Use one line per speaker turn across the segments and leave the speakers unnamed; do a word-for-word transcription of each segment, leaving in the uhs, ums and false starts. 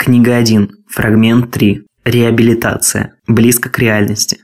Книга один. Фрагмент три. Реабилитация. Близко к реальности.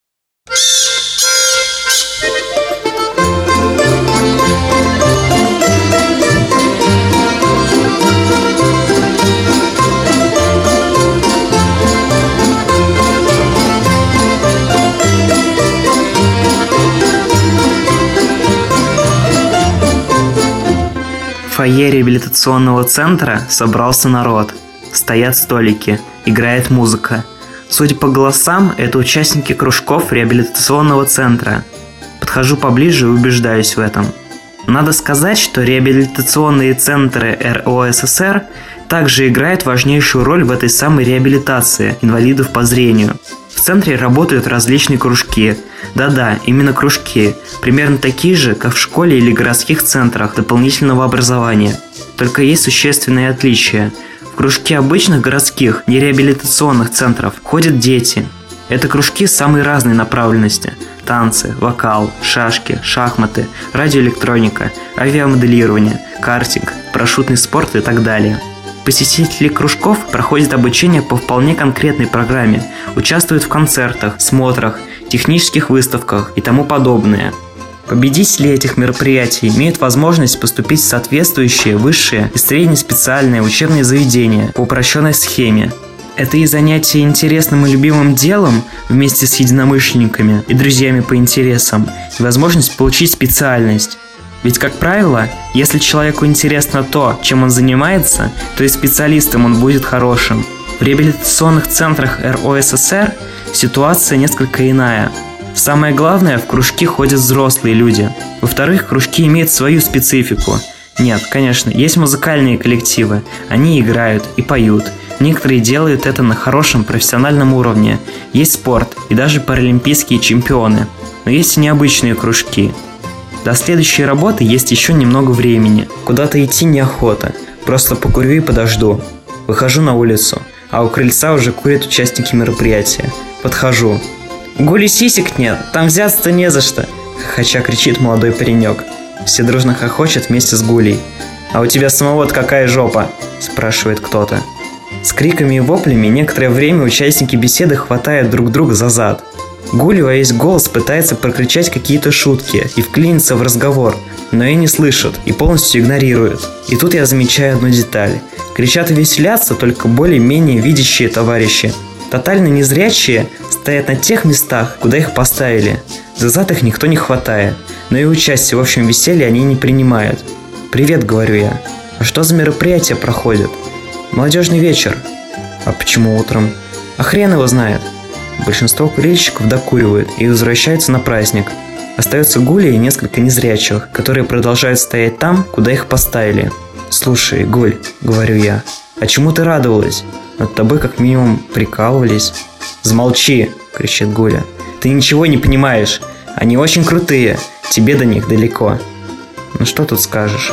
В фойе реабилитационного центра собрался народ. Стоят столики, играет музыка. Судя по голосам, это участники кружков реабилитационного центра. Подхожу поближе и убеждаюсь в этом. Надо сказать, что реабилитационные центры эр о эс эс эр также играют важнейшую роль в этой самой реабилитации инвалидов по зрению. В центре работают различные кружки. Да-да, именно кружки. Примерно такие же, как в школе или городских центрах дополнительного образования. Только есть существенные отличия. В кружки обычных городских нереабилитационных центров ходят дети. Это кружки самой разной направленности. Танцы, вокал, шашки, шахматы, радиоэлектроника, авиамоделирование, картинг, парашютный спорт и так далее. Посетители кружков проходят обучение по вполне конкретной программе, участвуют в концертах, смотрах, технических выставках и тому подобное. Победители этих мероприятий имеют возможность поступить в соответствующие высшие и среднеспециальные учебные заведения по упрощенной схеме. Это и занятие интересным и любимым делом вместе с единомышленниками и друзьями по интересам, и возможность получить специальность. Ведь, как правило, если человеку интересно то, чем он занимается, то и специалистом он будет хорошим. В реабилитационных центрах эр о эс эс эр ситуация несколько иная. Самое главное, в кружки ходят взрослые люди. Во-вторых, кружки имеют свою специфику. Нет, конечно, есть музыкальные коллективы, они играют и поют. Некоторые делают это на хорошем профессиональном уровне. Есть спорт и даже паралимпийские чемпионы. Но есть и необычные кружки. До следующей работы есть еще немного времени. Куда-то идти неохота. Просто покурю и подожду. Выхожу на улицу, а у крыльца уже курят участники мероприятия. Подхожу. «Гули, сисек нет, там взяться-то не за что!» хохоча кричит молодой паренек. Все дружно хохочут вместе с Гулей. «А у тебя самого-то какая жопа?» спрашивает кто-то. С криками и воплями некоторое время участники беседы хватают друг друга за зад. Гуля во весь голос пытается прокричать какие-то шутки и вклиниться в разговор, но ее не слышат и полностью игнорируют. И тут я замечаю одну деталь. Кричат и веселятся только более-менее видящие товарищи. Тотально незрячие стоят на тех местах, куда их поставили. За зад их никто не хватает, но и участие в общем веселье они не принимают. «Привет», — говорю я. «А что за мероприятие проходит?» «Молодежный вечер». «А почему утром?» «А хрен его знает». Большинство курильщиков докуривают и возвращаются на праздник. Остается Гуля и несколько незрячих, которые продолжают стоять там, куда их поставили. «Слушай, Гуль», — говорю я, — «а чему ты радовалась? Над тобой как минимум прикалывались». «Замолчи», — кричит Гуля. «Ты ничего не понимаешь. Они очень крутые. Тебе до них далеко». «Ну что тут скажешь?»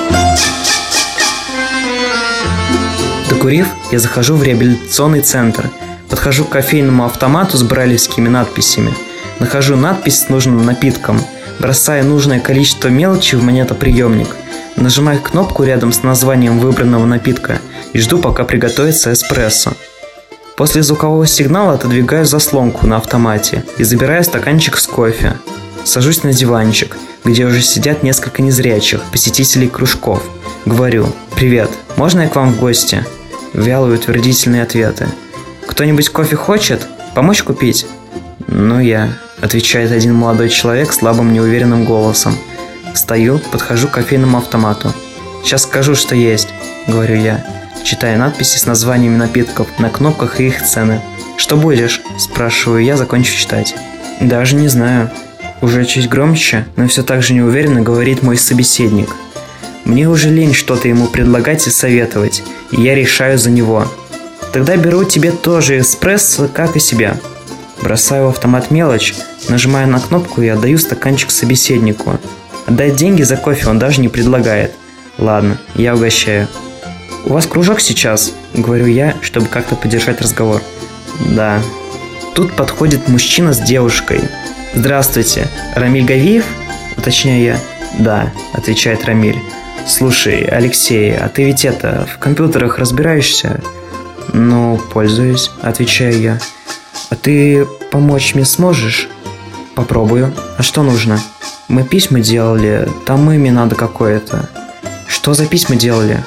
Докурив, я захожу в реабилитационный центр. Подхожу к кофейному автомату с брайлевскими надписями. Нахожу надпись с нужным напитком. Бросаю нужное количество мелочи в монетоприемник. Нажимаю кнопку рядом с названием выбранного напитка и жду, пока приготовится эспрессо. После звукового сигнала отодвигаю заслонку на автомате и забираю стаканчик с кофе. Сажусь на диванчик, где уже сидят несколько незрячих посетителей кружков. Говорю: «Привет, можно я к вам в гости?» Вялые утвердительные ответы. «Кто-нибудь кофе хочет? Помочь купить?» «Ну я», — отвечает один молодой человек слабым неуверенным голосом. Встаю, подхожу к кофейному автомату. «Сейчас скажу, что есть», — говорю я, читая надписи с названиями напитков на кнопках и их цены. «Что будешь?» — спрашиваю я, закончив читать. «Даже не знаю». Уже чуть громче, но все так же неуверенно говорит мой собеседник. Мне уже лень что-то ему предлагать и советовать, и я решаю за него. «Тогда беру тебе тоже эспрессо, как и себя». Бросаю в автомат мелочь, нажимаю на кнопку и отдаю стаканчик собеседнику. Отдать деньги за кофе он даже не предлагает. Ладно, я угощаю. «У вас кружок сейчас?» — говорю я, чтобы как-то поддержать разговор. «Да». Тут подходит мужчина с девушкой. «Здравствуйте, Рамиль Гавиев?» — уточняю я. «Да», — отвечает Рамиль. «Слушай, Алексей, а ты ведь это, в компьютерах разбираешься?» Ну, пользуюсь, отвечаю я. А ты помочь мне сможешь? Попробую. А что нужно? Мы письма делали, там имя надо какое-то. Что за письма делали?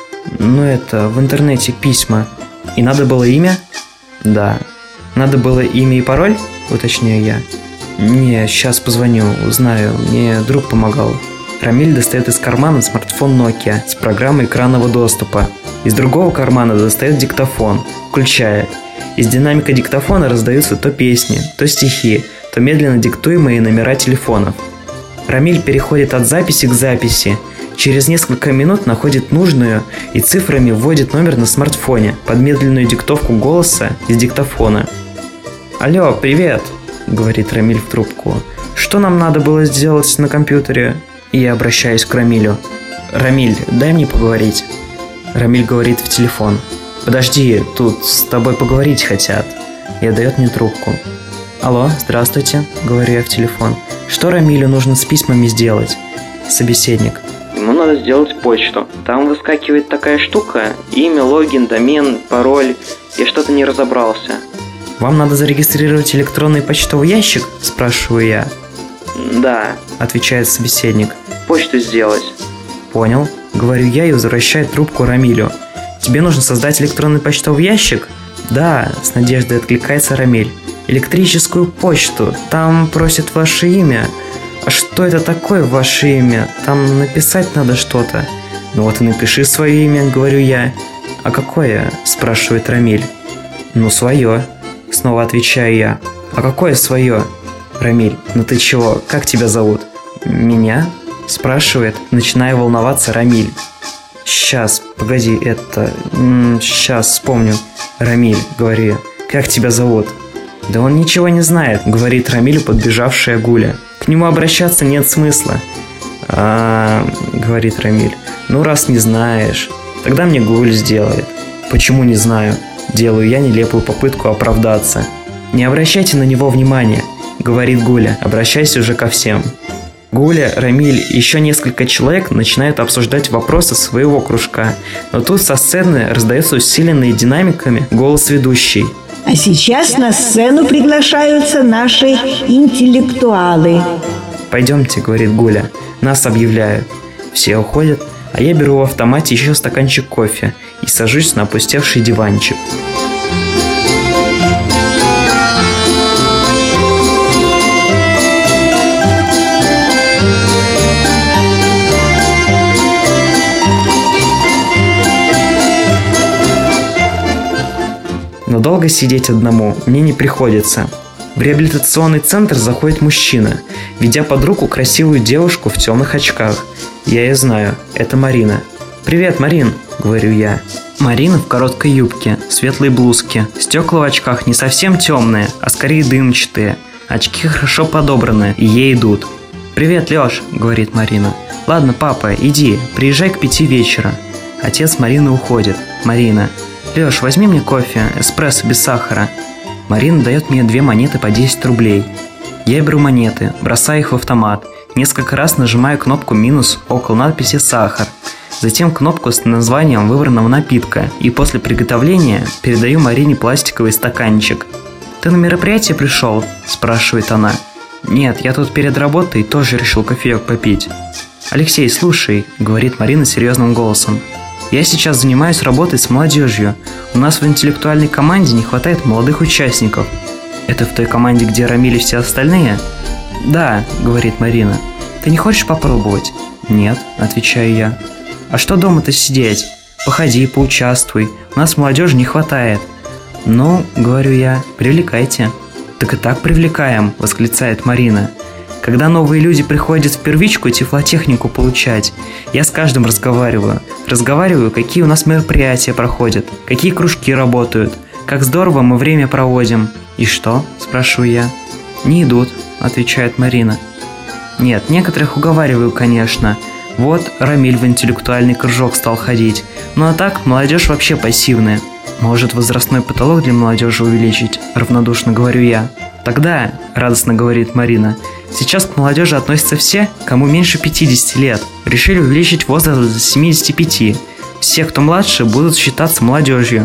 Ну это, в интернете письма. И надо было имя? Да. Надо было имя и пароль? Уточняю я. Не, сейчас позвоню, узнаю. Мне друг помогал. Рамиль достает из кармана смартфон Nokia с программой экранного доступа. Из другого кармана достает диктофон, включает. Из динамика диктофона раздаются то песни, то стихи, то медленно диктуемые номера телефонов. Рамиль переходит от записи к записи. Через несколько минут находит нужную и цифрами вводит номер на смартфоне под медленную диктовку голоса из диктофона. «Алло, привет!» — говорит Рамиль в трубку. «Что нам надо было сделать на компьютере?» И я обращаюсь к Рамилю. «Рамиль, дай мне поговорить». Рамиль говорит в телефон. «Подожди, тут с тобой поговорить хотят». И отдает мне трубку. «Алло, здравствуйте», — говорю я в телефон. «Что Рамилю нужно с письмами сделать?» Собеседник. Ему надо сделать почту. Там выскакивает такая штука, имя, логин, домен, пароль. Я что-то не разобрался. «Вам надо зарегистрировать электронный почтовый ящик?» – спрашиваю я. «Да», – отвечает собеседник. «Почту сделать». «Понял», – говорю я и возвращаю трубку Рамилю. «Тебе нужно создать электронный почтовый ящик?» «Да», – с надеждой откликается Рамиль. «Электрическую почту. Там просят ваше имя». «А что это такое ваше имя? Там написать надо что-то». «Ну вот и напиши свое имя», — говорю я. «А какое?» — спрашивает Рамиль. «Ну, свое», — снова отвечаю я. «А какое свое?» «Рамиль, ну ты чего? Как тебя зовут?» «Меня?» — спрашивает, начиная волноваться Рамиль. «Сейчас, погоди, это... М-м, сейчас вспомню». «Рамиль», — говорю я, — «как тебя зовут?» «Да он ничего не знает», — говорит Рамилю подбежавшая Гуля. «К нему обращаться нет смысла». «А, — говорит Рамиль, — ну раз не знаешь, тогда мне Гуль сделает». «Почему не знаю?» — делаю я нелепую попытку оправдаться. «Не обращайте на него внимания», — говорит Гуля, обращаясь уже ко всем. Гуля, Рамиль и еще несколько человек начинают обсуждать вопросы своего кружка, но тут со сцены раздается усиленный динамиками голос ведущей.
А сейчас на сцену приглашаются наши интеллектуалы.
«Пойдемте», — говорит Гуля, — «нас объявляют». Все уходят, а я беру в автомате еще стаканчик кофе и сажусь на опустевший диванчик. Но долго сидеть одному мне не приходится. В реабилитационный центр заходит мужчина, ведя под руку красивую девушку в темных очках. Я ее знаю, это Марина. «Привет, Марин», — говорю я. Марина в короткой юбке, светлой блузке. Стекла в очках не совсем темные, а скорее дымчатые. Очки хорошо подобраны и ей идут. «Привет, Леш», — говорит Марина. «Ладно, папа, иди, приезжай к пяти вечера». Отец Марины уходит. Марина. «Леш, возьми мне кофе, эспрессо без сахара». Марина дает мне две монеты по десять рублей. Я беру монеты, бросаю их в автомат, несколько раз нажимаю кнопку минус около надписи «Сахар», затем кнопку с названием выбранного напитка и после приготовления передаю Марине пластиковый стаканчик. «Ты на мероприятие пришел?» – спрашивает она. «Нет, я тут перед работой тоже решил кофеек попить». «Алексей, слушай», – говорит Марина серьезным голосом. «Я сейчас занимаюсь работой с молодежью. У нас в интеллектуальной команде не хватает молодых участников». «Это в той команде, где Рамиль и все остальные?» «Да», — говорит Марина. «Ты не хочешь попробовать?» «Нет», — отвечаю я. «А что дома-то сидеть? Походи, поучаствуй. У нас молодежи не хватает». «Ну, — говорю я, — привлекайте». «Так и так привлекаем», — восклицает Марина. «Когда новые люди приходят в первичку тифлотехнику получать, я с каждым разговариваю. Разговариваю, какие у нас мероприятия проходят, какие кружки работают, как здорово мы время проводим». «И что?» – спрашиваю я. «Не идут», – отвечает Марина. «Нет, некоторых уговариваю, конечно. Вот Рамиль в интеллектуальный кружок стал ходить. Ну а так, молодежь вообще пассивная». «Может, возрастной потолок для молодежи увеличить?» – равнодушно говорю я. «Тогда», – радостно говорит Марина, – «сейчас к молодежи относятся все, кому меньше пятидесяти лет. Решили увеличить возраст до семидесяти пяти. Все, кто младше, будут считаться молодежью».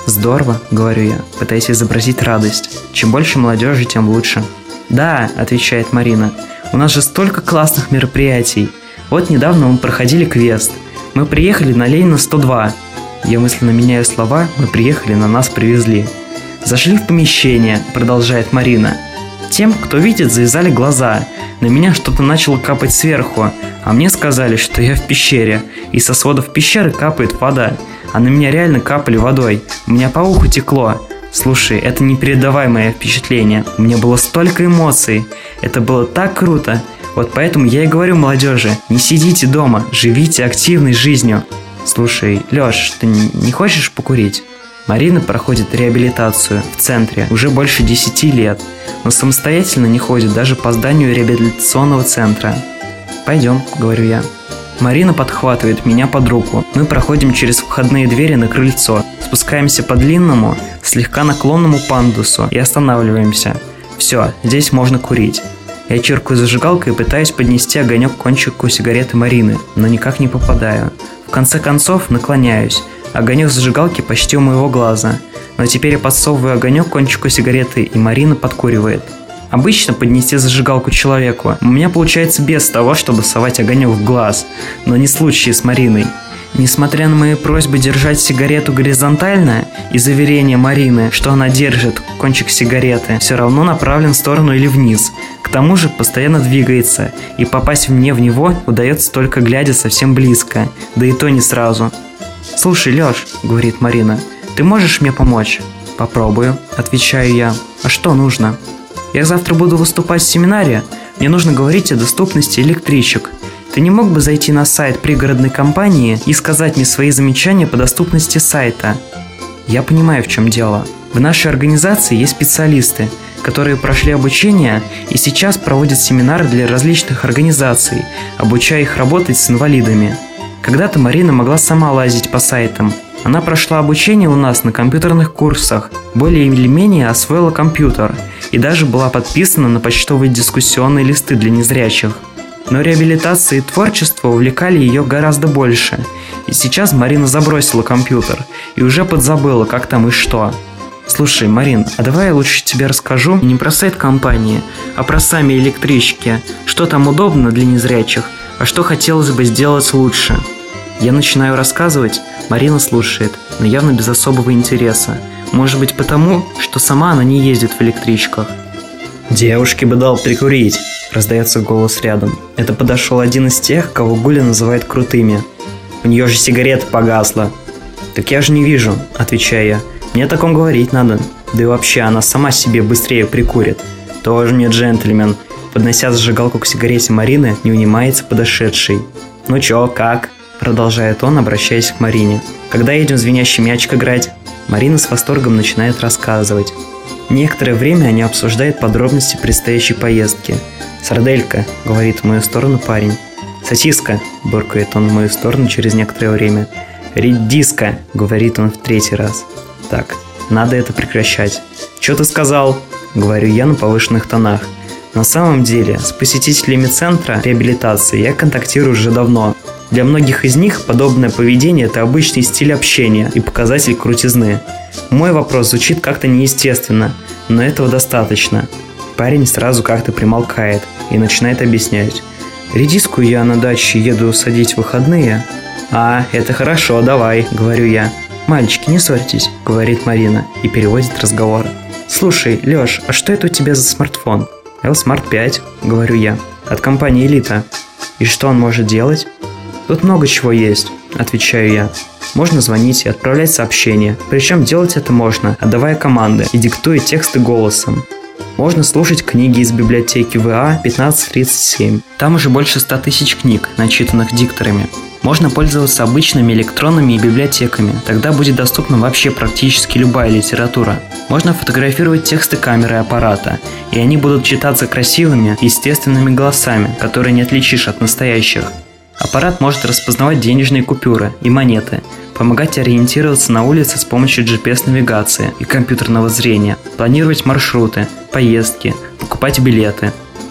Здорово, говорю я, пытаясь изобразить радость. Чем больше молодежи, тем лучше. Да, отвечает Марина, у нас же столько классных мероприятий. Вот недавно мы проходили квест. Мы приехали на Ленина сто два. Я мысленно меняю слова, мы приехали, на нас привезли. Зашли в помещение, продолжает Марина. Тем, кто видит, завязали глаза. На меня что-то начало капать сверху, а мне сказали, что я в пещере, и со сводов пещеры капает вода. А на меня реально капали водой. У меня по уху текло. Слушай, это непередаваемое впечатление. У меня было столько эмоций. Это было так круто. Вот поэтому я и говорю молодежи, не сидите дома, живите активной жизнью. Слушай, Лёш, ты не хочешь покурить? Марина проходит реабилитацию в центре уже больше десяти лет, но самостоятельно не ходит даже по зданию реабилитационного центра. Пойдем, говорю я. Марина подхватывает меня под руку. Мы проходим через входные двери на крыльцо, спускаемся по длинному, слегка наклонному пандусу и останавливаемся. Все, здесь можно курить. Я чиркаю зажигалкой и пытаюсь поднести огонек к кончику сигареты Марины, но никак не попадаю. В конце концов наклоняюсь. Огонек зажигалки почти у моего глаза. Но теперь я подсовываю огонек к кончику сигареты, и Марина подкуривает. Обычно поднести зажигалку человеку у меня получается без того, чтобы совать огонек в глаз, но не случай с Мариной. Несмотря на мои просьбы держать сигарету горизонтально и заверение Марины, что она держит кончик сигареты, все равно направлен в сторону или вниз. К тому же постоянно двигается, и попасть мне в него удается только глядя совсем близко, да и то не сразу. «Слушай, Лёш», — говорит Марина, — «ты можешь мне помочь?» «Попробую», — отвечаю я. «А что нужно?» «Я завтра буду выступать в семинаре. Мне нужно говорить о доступности электричек. Ты не мог бы зайти на сайт пригородной компании и сказать мне свои замечания по доступности сайта?» Я понимаю, в чем дело. В нашей организации есть специалисты, которые прошли обучение и сейчас проводят семинары для различных организаций, обучая их работать с инвалидами. Когда-то Марина могла сама лазить по сайтам. Она прошла обучение у нас на компьютерных курсах, более или менее освоила компьютер и даже была подписана на почтовые дискуссионные листы для незрячих. Но реабилитация и творчество увлекали ее гораздо больше. И сейчас Марина забросила компьютер и уже подзабыла, как там и что. Слушай, Марин, а давай я лучше тебе расскажу не про сайт компании, а про сами электрички, что там удобно для незрячих, а что хотелось бы сделать лучше. Я начинаю рассказывать, Марина слушает, но явно без особого интереса. Может быть потому, что сама она не ездит в электричках. «Девушке бы дал прикурить», – раздается голос рядом. Это подошел один из тех, кого Гуля называет крутыми. «У нее же сигарета погасла». «Так я же не вижу», – отвечаю я. «Мне о таком говорить надо. Да и вообще, она сама себе быстрее прикурит». «Тоже мне джентльмен». Поднося зажигалку к сигарете Марины, не унимается подошедший. «Ну чё, как?» – продолжает он, обращаясь к Марине. «Когда едем в звенящий мячик играть?» Марина с восторгом начинает рассказывать. Некоторое время они обсуждают подробности предстоящей поездки. «Сарделька», – говорит в мою сторону парень. «Сосиска», – буркает он в мою сторону через некоторое время. «Редиска», – говорит он в третий раз. «Так, надо это прекращать». «Чё ты сказал?» – говорю я на повышенных тонах. На самом деле, с посетителями центра реабилитации я контактирую уже давно. Для многих из них подобное поведение – это обычный стиль общения и показатель крутизны. Мой вопрос звучит как-то неестественно, но этого достаточно. Парень сразу как-то примолкает и начинает объяснять. «Редиску я на даче еду садить в выходные». «А, это хорошо, давай», – говорю я. «Мальчики, не ссорьтесь», – говорит Марина и переводит разговор. «Слушай, Лёш, а что это у тебя за смартфон?» эл смарт пять, говорю я, от компании Элита. «И что он может делать?» «Тут много чего есть», – отвечаю я. Можно звонить и отправлять сообщения, причем делать это можно, отдавая команды и диктуя тексты голосом. Можно слушать книги из библиотеки вэ а пятнадцать тридцать семь. Там уже больше ста тысяч книг, начитанных дикторами. Можно пользоваться обычными электронными библиотеками, тогда будет доступна вообще практически любая литература. Можно фотографировать тексты камеры аппарата, и они будут читаться красивыми, естественными голосами, которые не отличишь от настоящих. Аппарат может распознавать денежные купюры и монеты, помогать ориентироваться на улице с помощью джи пи эс-навигации и компьютерного зрения, планировать маршруты, поездки, покупать билеты.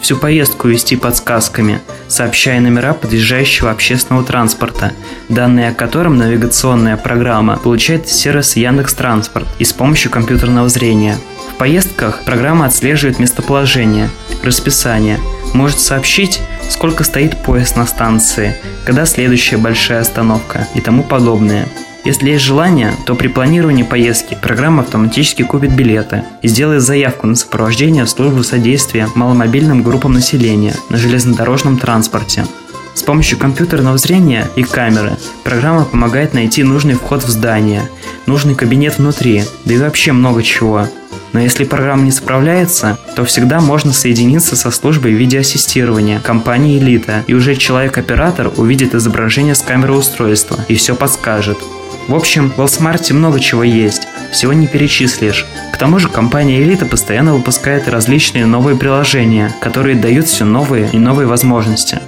всю поездку вести подсказками, сообщая номера подъезжающего общественного транспорта, данные о котором навигационная программа получает из сервиса Яндекс.Транспорт и с помощью компьютерного зрения. В поездках программа отслеживает местоположение, расписание, может сообщить, сколько стоит поезд на станции, когда следующая большая остановка и тому подобное. Если есть желание, то при планировании поездки программа автоматически купит билеты и сделает заявку на сопровождение в службу содействия маломобильным группам населения на железнодорожном транспорте. С помощью компьютерного зрения и камеры программа помогает найти нужный вход в здание, нужный кабинет внутри, да и вообще много чего. Но если программа не справляется, то всегда можно соединиться со службой видеоассистирования компании «Элита», и уже человек-оператор увидит изображение с камеры устройства и все подскажет. В общем, в Элсмарте много чего есть, всего не перечислишь. К тому же компания «Элита» постоянно выпускает различные новые приложения, которые дают все новые и новые возможности.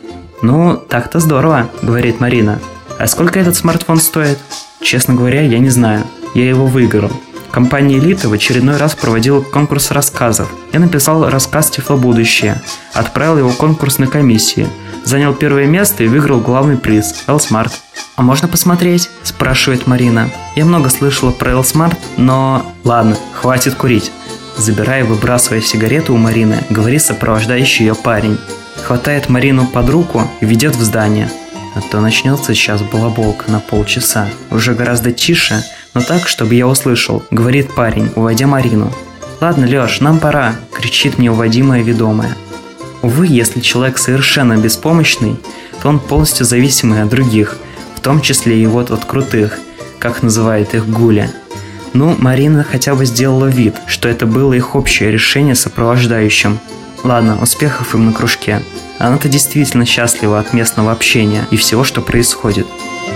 «Ну, так-то здорово», — говорит Марина. «А сколько этот смартфон стоит?» «Честно говоря, я не знаю. Я его выиграл. Компания «Элита» в очередной раз проводила конкурс рассказов. Я написал рассказ «Тифлобудущее», отправил его конкурсной комиссии, занял первое место и выиграл главный приз – Элсмарт. «А можно посмотреть?» – спрашивает Марина. Я много слышала про Элсмарт, но… Ладно, хватит курить. Забирая и выбрасывая сигарету у Марины, говорит сопровождающий ее парень. Хватает Марину под руку и ведет в здание. А то начнется сейчас балаболка на полчаса. Уже гораздо тише, но так, чтобы я услышал, говорит парень, уводя Марину. «Ладно, Леш, нам пора», – кричит мне уводимая ведомая. Увы, если человек совершенно беспомощный, то он полностью зависимый от других, в том числе и вот от крутых, как называет их Гуля. Ну, Марина хотя бы сделала вид, что это было их общее решение с сопровождающим. Ладно, успехов им на кружке. Она-то действительно счастлива от местного общения и всего, что происходит.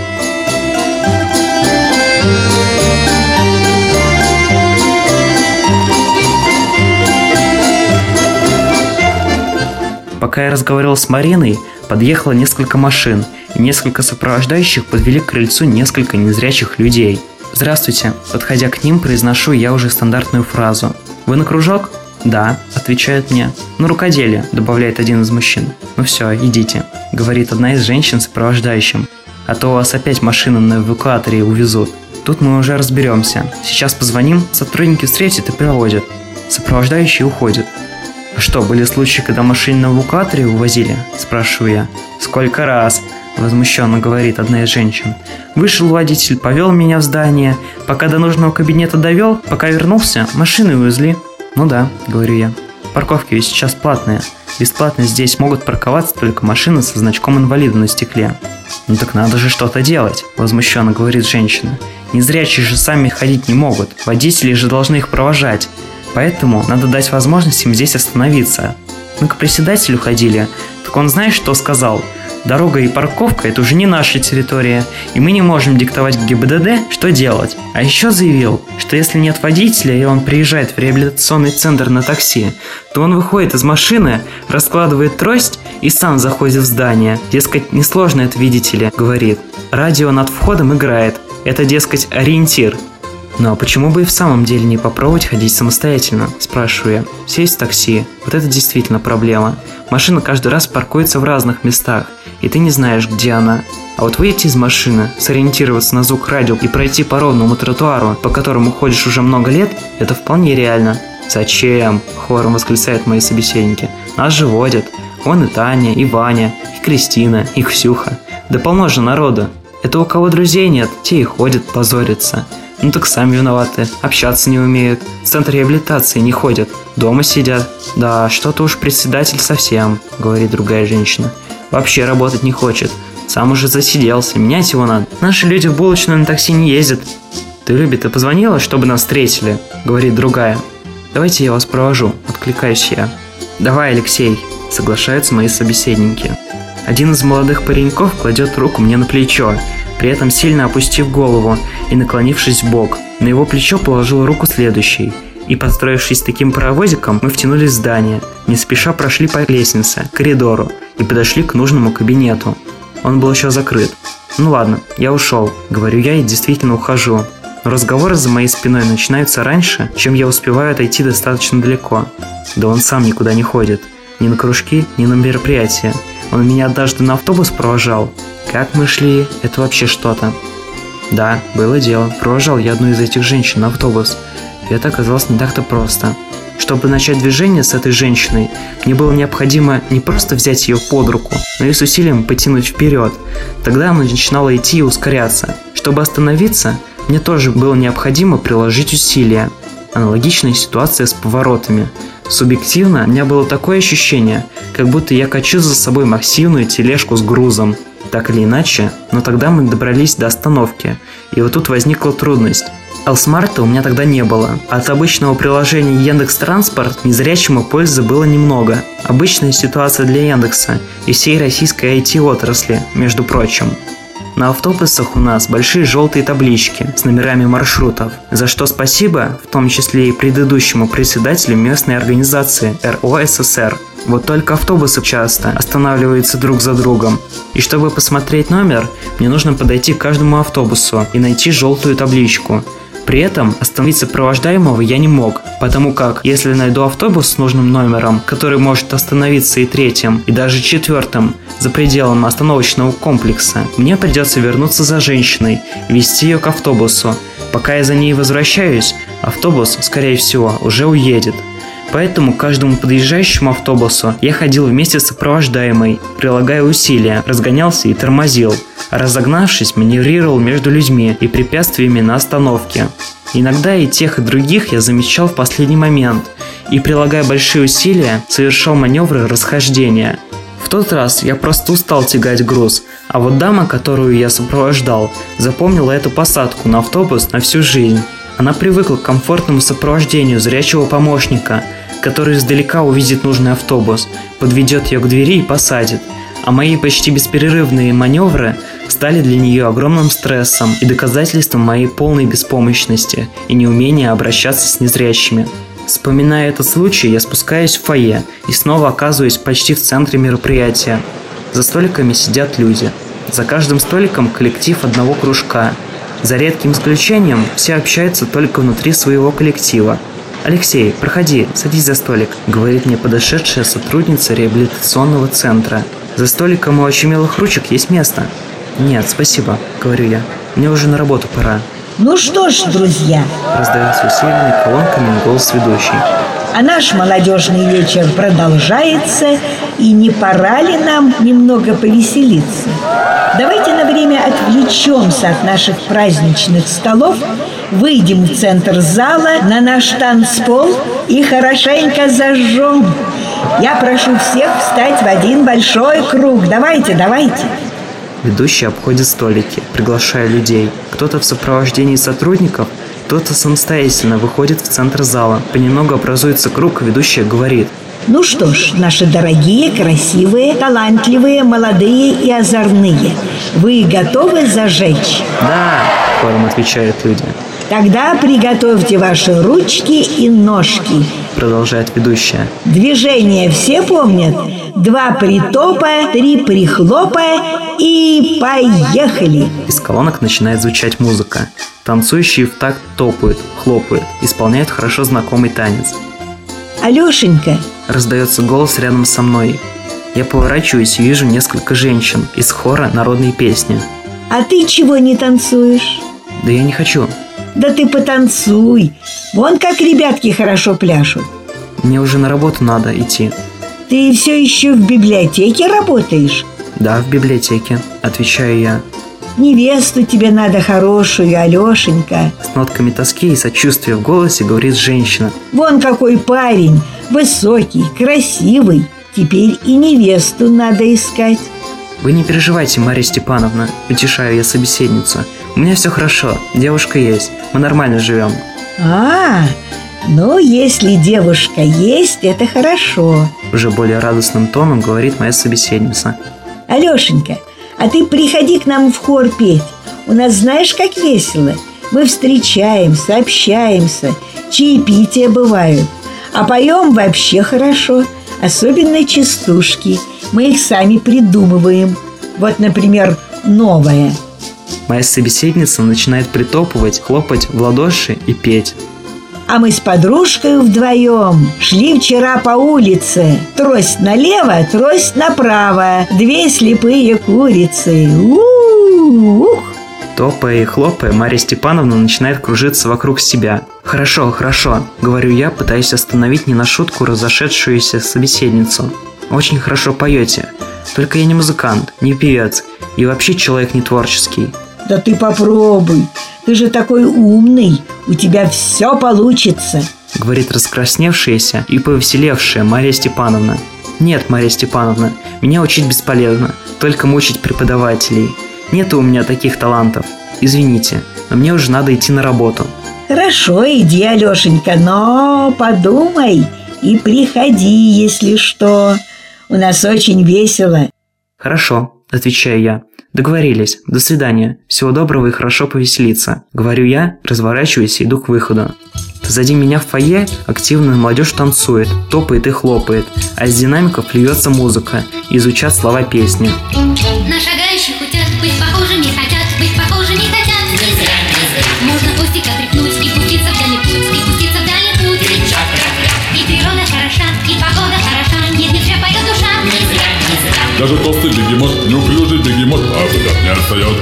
Пока я разговаривал с Мариной, подъехало несколько машин, и несколько сопровождающих подвели к крыльцу несколько незрячих людей. «Здравствуйте», подходя к ним, произношу я уже стандартную фразу. «Вы на кружок?» «Да», отвечают мне. «На рукоделие», добавляет один из мужчин. «Ну все, идите», говорит одна из женщин сопровождающим. «А то вас опять машину на эвакуаторе увезут. Тут мы уже разберемся. Сейчас позвоним, сотрудники встретят и проводят». Сопровождающие уходят. «А что, были случаи, когда машину на эвакуаторе увозили?» спрашиваю я. «Сколько раз?» возмущенно говорит одна из женщин. «Вышел водитель, повел меня в здание. Пока до нужного кабинета довел, пока вернулся, машины увезли». «Ну да», говорю я. «Парковки ведь сейчас платные. Бесплатно здесь могут парковаться только машины со значком инвалида на стекле». «Ну так надо же что-то делать», возмущенно говорит женщина. «Незрячие же сами ходить не могут. Водители же должны их провожать. Поэтому надо дать возможность им здесь остановиться». Мы к председателю ходили. Так он знаешь, что сказал? Дорога и парковка – это уже не наша территория, и мы не можем диктовать ГИБДД, что делать. А еще заявил, что если нет водителя, и он приезжает в реабилитационный центр на такси, то он выходит из машины, раскладывает трость и сам заходит в здание. Дескать, несложно это, видите ли, говорит. Радио над входом играет. Это, дескать, ориентир. «Ну а почему бы и в самом деле не попробовать ходить самостоятельно?» – спрашиваю я. «Сесть в такси. Вот это действительно проблема. Машина каждый раз паркуется в разных местах, и ты не знаешь, где она. А вот выйти из машины, сориентироваться на звук радио и пройти по ровному тротуару, по которому ходишь уже много лет, это вполне реально». «Зачем?» – хором восклицают мои собеседники. «Нас же водят. Вон и Таня, и Ваня, и Кристина, и Ксюха. Да полно же народу. Это у кого друзей нет, те и ходят, позорятся. Ну так сами виноваты, общаться не умеют, в центр реабилитации не ходят, дома сидят». «Да, что-то уж председатель совсем», говорит другая женщина. «Вообще работать не хочет, сам уже засиделся, менять его надо. Наши люди в булочную на такси не ездят». «Ты, Люби, ты позвонила, чтобы нас встретили?» говорит другая. «Давайте я вас провожу», откликаюсь я. «Давай, Алексей», соглашаются мои собеседники. Один из молодых пареньков кладет руку мне на плечо, при этом сильно опустив голову и наклонившись в бок. На его плечо положил руку следующий, и, подстроившись таким паровозиком, мы втянулись в здание, не спеша прошли по лестнице, коридору и подошли к нужному кабинету. Он был еще закрыт. «Ну ладно, я ушел», говорю я и действительно ухожу. Но разговоры за моей спиной начинаются раньше, чем я успеваю отойти достаточно далеко. Да он сам никуда не ходит. Ни на кружки, ни на мероприятия. Он меня однажды на автобус провожал. Как мы шли, это вообще что-то. Да, было дело. Провожал я одну из этих женщин на автобус. И это оказалось не так-то просто. Чтобы начать движение с этой женщиной, мне было необходимо не просто взять ее под руку, но и с усилием потянуть вперед. Тогда она начинала идти и ускоряться. Чтобы остановиться, мне тоже было необходимо приложить усилия. Аналогичная ситуация с поворотами. Субъективно у меня было такое ощущение, как будто я качу за собой массивную тележку с грузом. Так или иначе, но тогда мы добрались до остановки, и вот тут возникла трудность. Элсмарта у меня тогда не было. От обычного приложения Яндекс.Транспорт незрячему пользы было немного. Обычная ситуация для Яндекса и всей российской ай ти-отрасли, между прочим. На автобусах у нас большие желтые таблички с номерами маршрутов, за что спасибо, в том числе и предыдущему председателю местной организации эр о эс эс эр. Вот только автобусы часто останавливаются друг за другом. И чтобы посмотреть номер, мне нужно подойти к каждому автобусу и найти желтую табличку. При этом остановить сопровождаемого я не мог, потому как, если найду автобус с нужным номером, который может остановиться и третьим, и даже четвертым, за пределом остановочного комплекса, мне придется вернуться за женщиной, вести ее к автобусу. Пока я за ней возвращаюсь, автобус, скорее всего, уже уедет. Поэтому к каждому подъезжающему автобусу я ходил вместе с сопровождаемой, прилагая усилия, разгонялся и тормозил, а разогнавшись, маневрировал между людьми и препятствиями на остановке. Иногда и тех, и других я замечал в последний момент и, прилагая большие усилия, совершал маневры расхождения. В тот раз я просто устал тягать груз, а вот дама, которую я сопровождал, запомнила эту посадку на автобус на всю жизнь. Она привыкла к комфортному сопровождению зрячего помощника, который издалека увидит нужный автобус, подведет ее к двери и посадит. А мои почти бесперерывные маневры стали для нее огромным стрессом и доказательством моей полной беспомощности и неумения обращаться с незрячими. Вспоминая этот случай, я спускаюсь в фойе и снова оказываюсь почти в центре мероприятия. За столиками сидят люди. За каждым столиком коллектив одного кружка. За редким исключением, все общаются только внутри своего коллектива. «Алексей, проходи, садись за столик», — говорит мне подошедшая сотрудница реабилитационного центра. «За столиком у очумелых ручек есть место». «Нет, спасибо», — говорю я. «Мне уже на работу пора».
Ну что ж, друзья,
раздается усиленный колонками голос ведущей.
А наш молодежный вечер продолжается, и не пора ли нам немного повеселиться? Давайте на время отвлечемся от наших праздничных столов, выйдем в центр зала на наш танцпол и хорошенько зажжем. Я прошу всех встать в один большой круг. Давайте, давайте.
Ведущий обходит столики, приглашая людей. Кто-то в сопровождении сотрудников, кто-то самостоятельно выходит в центр зала. Понемногу образуется круг, ведущая говорит:
Ну что ж, наши дорогие, красивые, талантливые, молодые и озорные, вы готовы зажечь?
Да, хором отвечают люди.
Тогда приготовьте ваши ручки и ножки,
продолжает ведущая.
Движения все помнят? Два притопа, три прихлопа и поехали!
Из колонок начинает звучать музыка. Танцующие в такт топают, хлопают, исполняют хорошо знакомый танец.
Алешенька,
раздается голос рядом со мной. Я поворачиваюсь и вижу несколько женщин из хора народной песни.
А ты чего не танцуешь?
Да я не хочу.
Да ты потанцуй. Вон как ребятки хорошо пляшут.
Мне уже на работу надо идти.
Ты все еще в библиотеке работаешь?
Да, в библиотеке, отвечаю я.
Невесту тебе надо хорошую, Алешенька.
С нотками тоски и сочувствия в голосе говорит женщина.
Вон какой парень, высокий, красивый. Теперь и невесту надо искать.
Вы не переживайте, Марья Степановна, утешаю я собеседницу. У меня все хорошо, девушка есть, мы нормально живем.
А, ну если девушка есть, это хорошо.
Уже более радостным тоном говорит моя собеседница.
Алешенька, а ты приходи к нам в хор петь. У нас знаешь, как весело. Мы встречаемся, общаемся, чаепития бывают. А поем вообще хорошо, особенно частушки. Мы их сами придумываем. Вот, например, новая.
Моя собеседница начинает притопывать, хлопать в ладоши и петь.
А мы с подружкой вдвоем шли вчера по улице. Трость налево, трость направо. Две слепые курицы. У-у-ух!
Топая и хлопая, Марья Степановна начинает кружиться вокруг себя. «Хорошо, хорошо», — говорю я, пытаясь остановить не на шутку разошедшуюся собеседницу. «Очень хорошо поете. Только я не музыкант, не певец и вообще человек не творческий».
Да ты попробуй. Ты же такой умный. У тебя все получится,
— говорит раскрасневшаяся и повеселевшая Марья Степановна. «Нет, Марья Степановна, меня учить бесполезно, только мучить преподавателей. Нет у меня таких талантов. Извините, но мне уже надо идти на работу».
Хорошо, иди, Алешенька, но подумай и приходи, если что. У нас очень весело.
«Хорошо», — отвечаю я. «Договорились. До свидания. Всего доброго и хорошо повеселиться», — говорю я, разворачиваюсь и иду к выходу. Позади меня в фойе активная молодежь танцует, топает и хлопает, а из динамиков льется музыка и звучат слова песни.
На шагающих утят быть похожими хотят, быть похожими хотят. Не зря, не зря. Можно хвостик отряхнуть и пуститься в дальний путь, и пуститься в дальний путь. И природа хороша, и погода хороша, нет, не зря поет душа. Не зря, не зря.
Даже толстый бегемот, неуклюжий бегемот, а куда не отстает.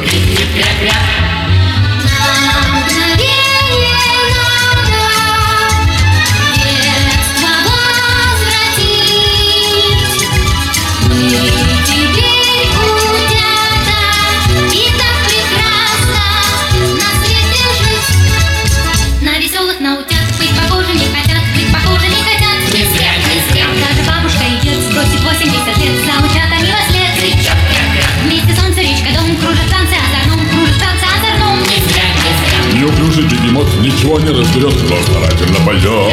Неуклюжий бегемот ничего не разберет, но старательно поет.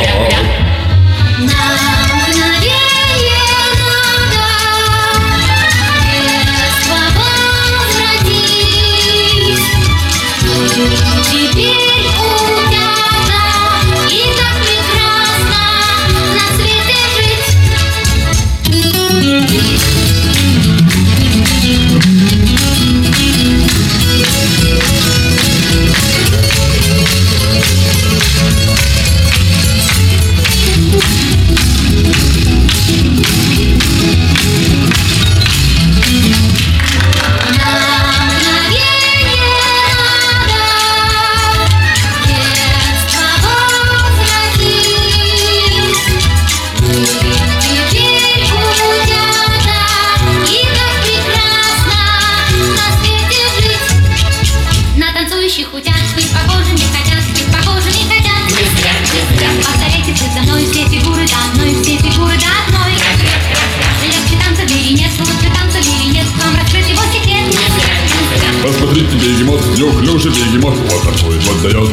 Посмотрите, бегемот, неуклюжий бегемот, вот такой вот дает.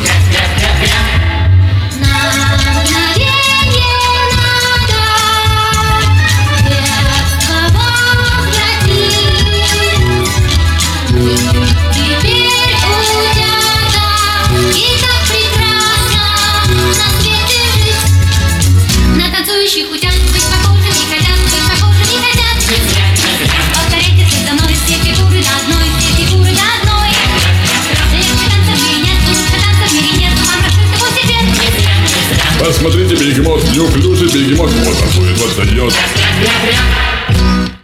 Посмотрите, бегемот, неуклюжий бегемот, вот такой вот дает.